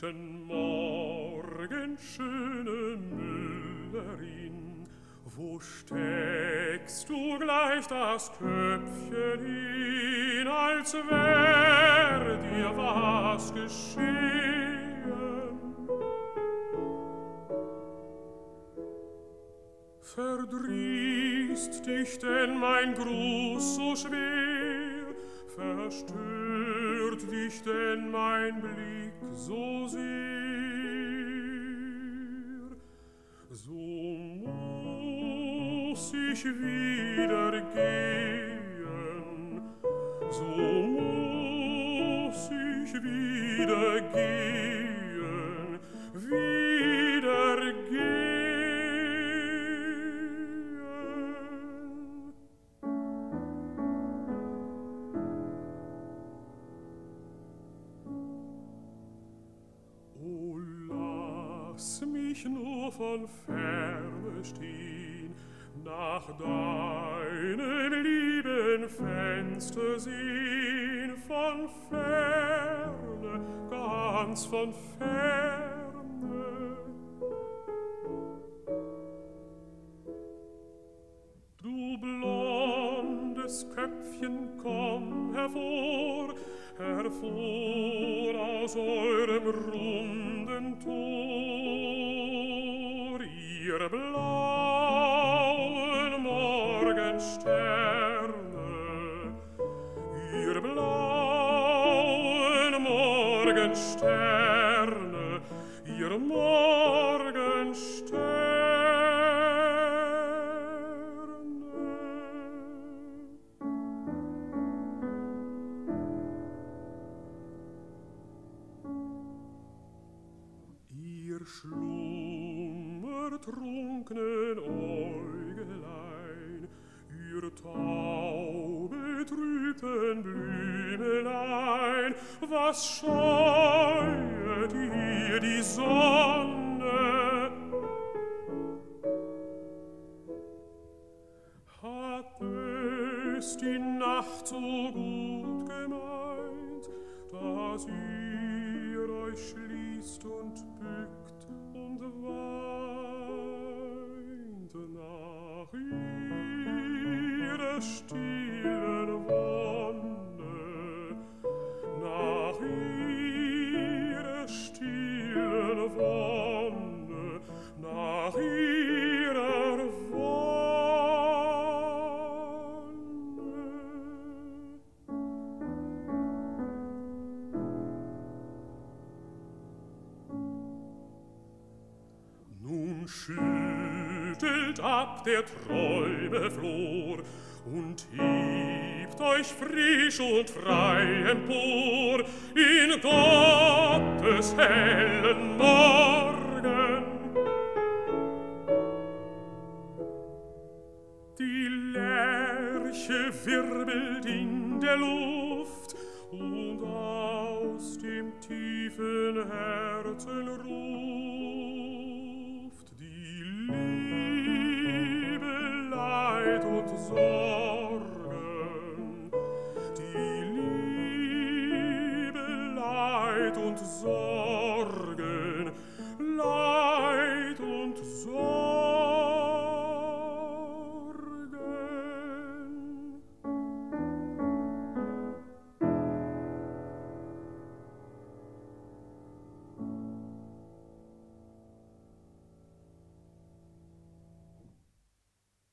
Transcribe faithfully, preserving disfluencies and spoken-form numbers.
Guten Morgen, schöne Müllerin, wo steckst du gleich das Köpfchen hin, als wär dir was geschehen? Verdrießt dich denn mein Gruß so schwer? Verstört dich denn mein Blick so sehr? So muss ich wieder gehen, so muss ich wieder gehen, wieder gehen. O, lass mich nur von ferne stehen, nach deinem lieben Fenster sehen, von ferne, ganz von ferne. Du blondes Köpfchen, komm hervor, hervor aus eurem runden Tor, ihr blauen Morgensterne, ihr blauen Morgensterne, ihr Morgensterne. Ihr schlummertrunknen Äugelein, ihr taubetrübten Blümelein, was scheuet ihr die Sonne? Hat es die Nacht so gut gemeint, dass ihr euch schließt und bückt und weint nach ihrer stillen Wonne, nach ihrer stillen Wonne, nach ihrer Wonne. Nun schüttelt ab der Träume Flor und hebt euch frisch und frei empor in Gottes hellen Morgen. Die Lerche wirbelt in der Luft und aus dem tiefen Herzen ruft die Liebe, Leid und Sorgen, die Liebe, Leid und Sorgen, Leid und Sorgen.